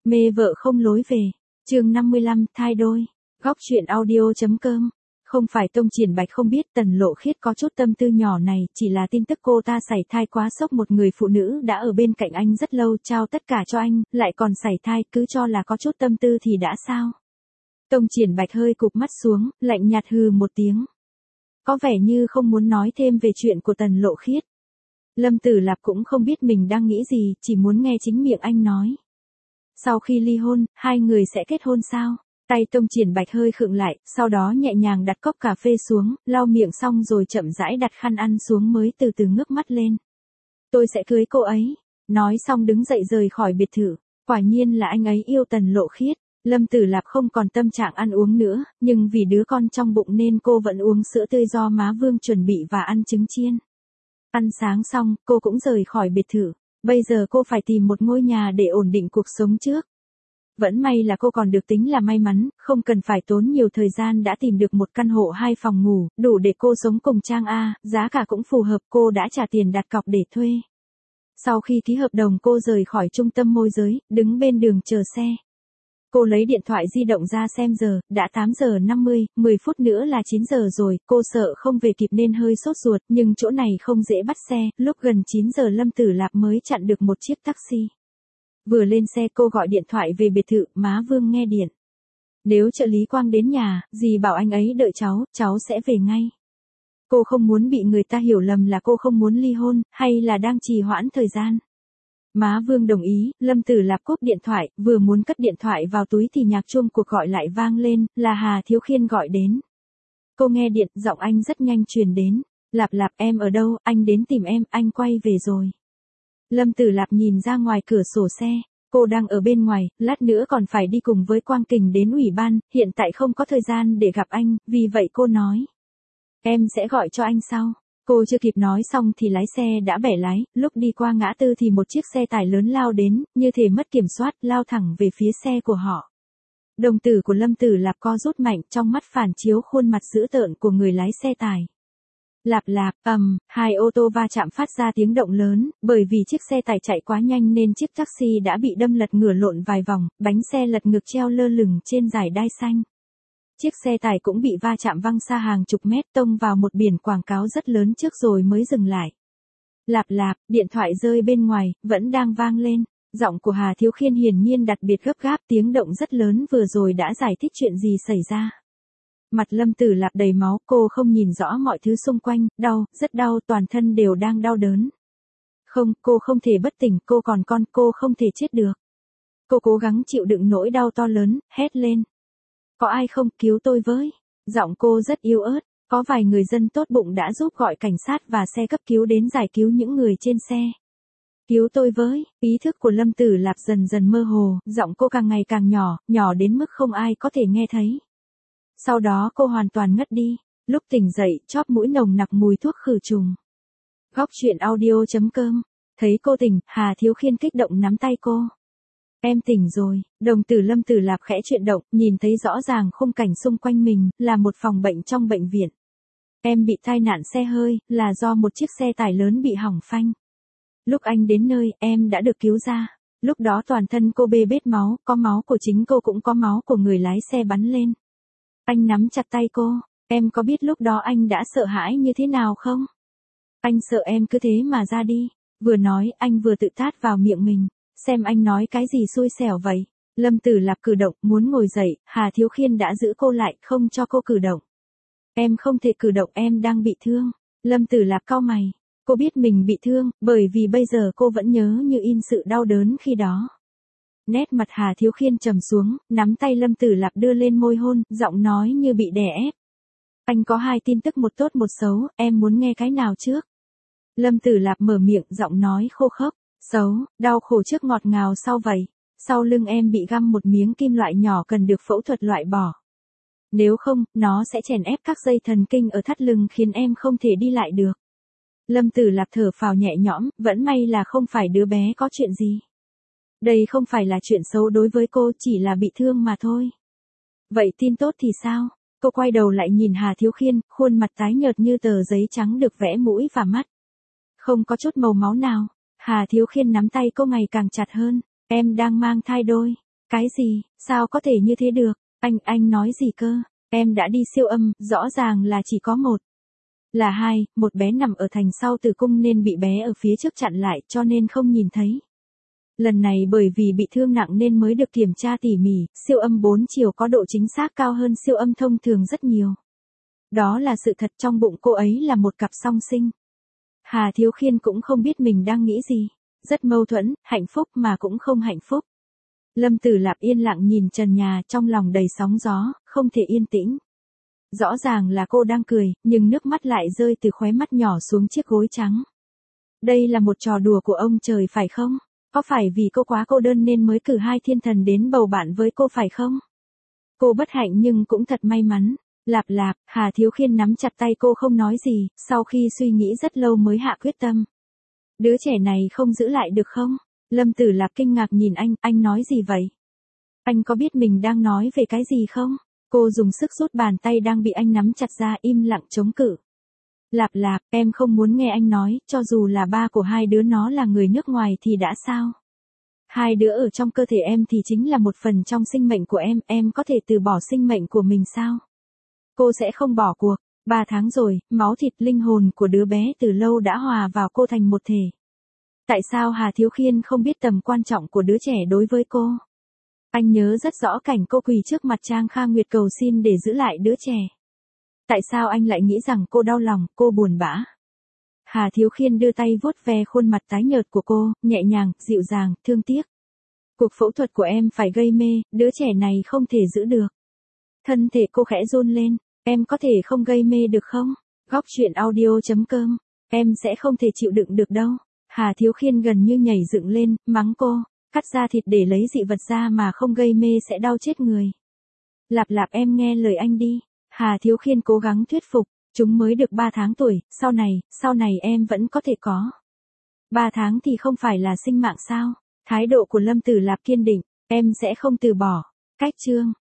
Mê vợ không lối về. Chương 55, thai đôi. Góc truyện audio.com. Không phải Tông Triển Bạch không biết Tần Lộ Khiết có chút tâm tư nhỏ này, chỉ là tin tức cô ta sảy thai quá sốc, một người phụ nữ đã ở bên cạnh anh rất lâu, trao tất cả cho anh, lại còn sảy thai, cứ cho là có chút tâm tư thì đã sao. Tông Triển Bạch hơi cụp mắt xuống, lạnh nhạt hừ một tiếng. Có vẻ như không muốn nói thêm về chuyện của Tần Lộ Khiết. Lâm Tử Lạp cũng không biết mình đang nghĩ gì, chỉ muốn nghe chính miệng anh nói. Sau khi ly hôn, hai người sẽ kết hôn sao? Tay Tông Triển Bạch hơi khựng lại, sau đó nhẹ nhàng đặt cốc cà phê xuống, lau miệng xong rồi chậm rãi đặt khăn ăn xuống mới từ từ ngước mắt lên. Tôi sẽ cưới cô ấy. Nói xong đứng dậy rời khỏi biệt thự. Quả nhiên là anh ấy yêu Tần Lộ Khiết. Lâm Tử Lạp không còn tâm trạng ăn uống nữa, nhưng vì đứa con trong bụng nên cô vẫn uống sữa tươi do má Vương chuẩn bị và ăn trứng chiên. Ăn sáng xong, cô cũng rời khỏi biệt thự. Bây giờ cô phải tìm một ngôi nhà để ổn định cuộc sống trước. Vẫn may là cô còn được tính là may mắn, không cần phải tốn nhiều thời gian đã tìm được một căn hộ 2 phòng ngủ, đủ để cô sống cùng Trang A, giá cả cũng phù hợp, cô đã trả tiền đặt cọc để thuê. Sau khi ký hợp đồng cô rời khỏi trung tâm môi giới, đứng bên đường chờ xe. Cô lấy điện thoại di động ra xem giờ, đã 8 giờ 50, 10 phút nữa là 9 giờ rồi, cô sợ không về kịp nên hơi sốt ruột, nhưng chỗ này không dễ bắt xe, lúc gần 9 giờ Lâm Tử Lạp mới chặn được một chiếc taxi. Vừa lên xe cô gọi điện thoại về biệt thự, má Vương nghe điện. Nếu trợ lý Quang đến nhà, dì bảo anh ấy đợi cháu sẽ về ngay. Cô không muốn bị người ta hiểu lầm là cô không muốn ly hôn, hay là đang trì hoãn thời gian. Má Vương đồng ý, Lâm Tử Lạp cúp điện thoại, vừa muốn cất điện thoại vào túi thì nhạc chuông cuộc gọi lại vang lên, là Hà Thiếu Khiên gọi đến. Cô nghe điện, giọng anh rất nhanh truyền đến. Lạp Lạp, em ở đâu, anh đến tìm em, anh quay về rồi. Lâm Tử Lạp nhìn ra ngoài cửa sổ xe, cô đang ở bên ngoài, lát nữa còn phải đi cùng với Quang Kình đến ủy ban, hiện tại không có thời gian để gặp anh, vì vậy cô nói. Em sẽ gọi cho anh sau. Cô chưa kịp nói xong thì lái xe đã bẻ lái, lúc đi qua ngã tư thì một chiếc xe tải lớn lao đến, như thể mất kiểm soát, lao thẳng về phía xe của họ. Đồng tử của Lâm Tử Lạp co rút mạnh, trong mắt phản chiếu khuôn mặt dữ tợn của người lái xe tải. Lạp lạp, hai ô tô va chạm phát ra tiếng động lớn, bởi vì chiếc xe tải chạy quá nhanh nên chiếc taxi đã bị đâm lật ngửa lộn vài vòng, bánh xe lật ngược treo lơ lửng trên dải đai xanh. Chiếc xe tải cũng bị va chạm văng xa hàng chục mét, tông vào một biển quảng cáo rất lớn trước rồi mới dừng lại. Lạp lạp, điện thoại rơi bên ngoài, vẫn đang vang lên. Giọng của Hà Thiếu Khiên hiển nhiên đặc biệt gấp gáp, tiếng động rất lớn vừa rồi đã giải thích chuyện gì xảy ra. Mặt Lâm Tử Lạp đầy máu, cô không nhìn rõ mọi thứ xung quanh, đau, rất đau, toàn thân đều đang đau đớn. Không, cô không thể bất tỉnh, cô còn con, cô không thể chết được. Cô cố gắng chịu đựng nỗi đau to lớn, hét lên. Có ai không, cứu tôi với. Giọng cô rất yếu ớt, có vài người dân tốt bụng đã giúp gọi cảnh sát và xe cấp cứu đến giải cứu những người trên xe. Cứu tôi với, ý thức của Lâm Tử Lạp dần dần mơ hồ, giọng cô càng ngày càng nhỏ, nhỏ đến mức không ai có thể nghe thấy. Sau đó cô hoàn toàn ngất đi, lúc tỉnh dậy, chóp mũi nồng nặc mùi thuốc khử trùng. Góc truyện audio.com. Thấy cô tỉnh, Hà Thiếu Khiên kích động nắm tay cô. Em tỉnh rồi, đồng tử Lâm Tử Lạp khẽ chuyển động, nhìn thấy rõ ràng khung cảnh xung quanh mình, là một phòng bệnh trong bệnh viện. Em bị tai nạn xe hơi, là do một chiếc xe tải lớn bị hỏng phanh. Lúc anh đến nơi, em đã được cứu ra. Lúc đó toàn thân cô bê bết máu, có máu của chính cô cũng có máu của người lái xe bắn lên. Anh nắm chặt tay cô, em có biết lúc đó anh đã sợ hãi như thế nào không? Anh sợ em cứ thế mà ra đi. Vừa nói, anh vừa tự tát vào miệng mình. Xem anh nói cái gì xui xẻo vậy. Lâm Tử Lạp cử động, muốn ngồi dậy, Hà Thiếu Khiên đã giữ cô lại, không cho cô cử động. Em không thể cử động, em đang bị thương. Lâm Tử Lạp cau mày. Cô biết mình bị thương, bởi vì bây giờ cô vẫn nhớ như in sự đau đớn khi đó. Nét mặt Hà Thiếu Khiên trầm xuống, nắm tay Lâm Tử Lạp đưa lên môi hôn, giọng nói như bị đè ép. Anh có 2 tin tức, một tốt một xấu, em muốn nghe cái nào trước? Lâm Tử Lạp mở miệng, giọng nói khô khốc. Xấu, đau khổ trước ngọt ngào sau vậy. Sau lưng em bị găm một miếng kim loại nhỏ cần được phẫu thuật loại bỏ. Nếu không, nó sẽ chèn ép các dây thần kinh ở thắt lưng khiến em không thể đi lại được. Lâm Tử Lạp thở phào nhẹ nhõm, vẫn may là không phải đứa bé có chuyện gì. Đây không phải là chuyện xấu đối với cô, chỉ là bị thương mà thôi. Vậy tin tốt thì sao? Cô quay đầu lại nhìn Hà Thiếu Khiên, khuôn mặt tái nhợt như tờ giấy trắng được vẽ mũi và mắt. Không có chút màu máu nào. Hà Thiếu Khiên nắm tay cô ngày càng chặt hơn. Em đang mang thai đôi. Cái gì, sao có thể như thế được? Anh nói gì cơ? Em đã đi siêu âm, rõ ràng là chỉ có một. Là hai, một bé nằm ở thành sau tử cung nên bị bé ở phía trước chặn lại cho nên không nhìn thấy. Lần này bởi vì bị thương nặng nên mới được kiểm tra tỉ mỉ, siêu âm 4 chiều có độ chính xác cao hơn siêu âm thông thường rất nhiều. Đó là sự thật, trong bụng cô ấy là một cặp song sinh. Hà Thiếu Khiên cũng không biết mình đang nghĩ gì. Rất mâu thuẫn, hạnh phúc mà cũng không hạnh phúc. Lâm Tử Lạp yên lặng nhìn trần nhà, trong lòng đầy sóng gió, không thể yên tĩnh. Rõ ràng là cô đang cười, nhưng nước mắt lại rơi từ khóe mắt nhỏ xuống chiếc gối trắng. Đây là một trò đùa của ông trời phải không? Có phải vì cô quá cô đơn nên mới cử 2 thiên thần đến bầu bạn với cô phải không? Cô bất hạnh nhưng cũng thật may mắn. Lạp Lạp, Hà Thiếu Khiên nắm chặt tay cô không nói gì, sau khi suy nghĩ rất lâu mới hạ quyết tâm. Đứa trẻ này không giữ lại được không? Lâm Tử Lạp kinh ngạc nhìn anh nói gì vậy? Anh có biết mình đang nói về cái gì không? Cô dùng sức rút bàn tay đang bị anh nắm chặt ra, im lặng chống cự. Lạp Lạp, em không muốn nghe anh nói, cho dù là ba của 2 đứa nó là người nước ngoài thì đã sao? 2 đứa ở trong cơ thể em thì chính là một phần trong sinh mệnh của em có thể từ bỏ sinh mệnh của mình sao? Cô sẽ không bỏ cuộc. 3 tháng rồi, máu thịt linh hồn của đứa bé từ lâu đã hòa vào cô thành một thể. Tại sao Hà Thiếu Khiên không biết tầm quan trọng của đứa trẻ đối với cô? Anh nhớ rất rõ cảnh cô quỳ trước mặt Trang Kha Nguyệt cầu xin để giữ lại đứa trẻ. Tại sao anh lại nghĩ rằng cô đau lòng, cô buồn bã? Hà Thiếu Khiên đưa tay vuốt ve khuôn mặt tái nhợt của cô, nhẹ nhàng, dịu dàng, thương tiếc. Cuộc phẫu thuật của em phải gây mê, đứa trẻ này không thể giữ được. Thân thể cô khẽ run lên, em có thể không gây mê được không? Góc truyện audio.com, em sẽ không thể chịu đựng được đâu. Hà Thiếu Khiên gần như nhảy dựng lên, mắng cô, cắt da thịt để lấy dị vật ra mà không gây mê sẽ đau chết người. Lạp Lạp em nghe lời anh đi. Hà Thiếu Khiên cố gắng thuyết phục, chúng mới được 3 tháng tuổi, sau này em vẫn có thể có. 3 tháng thì không phải là sinh mạng sao? Thái độ của Lâm Tử Lạp kiên định, em sẽ không từ bỏ. Cách chương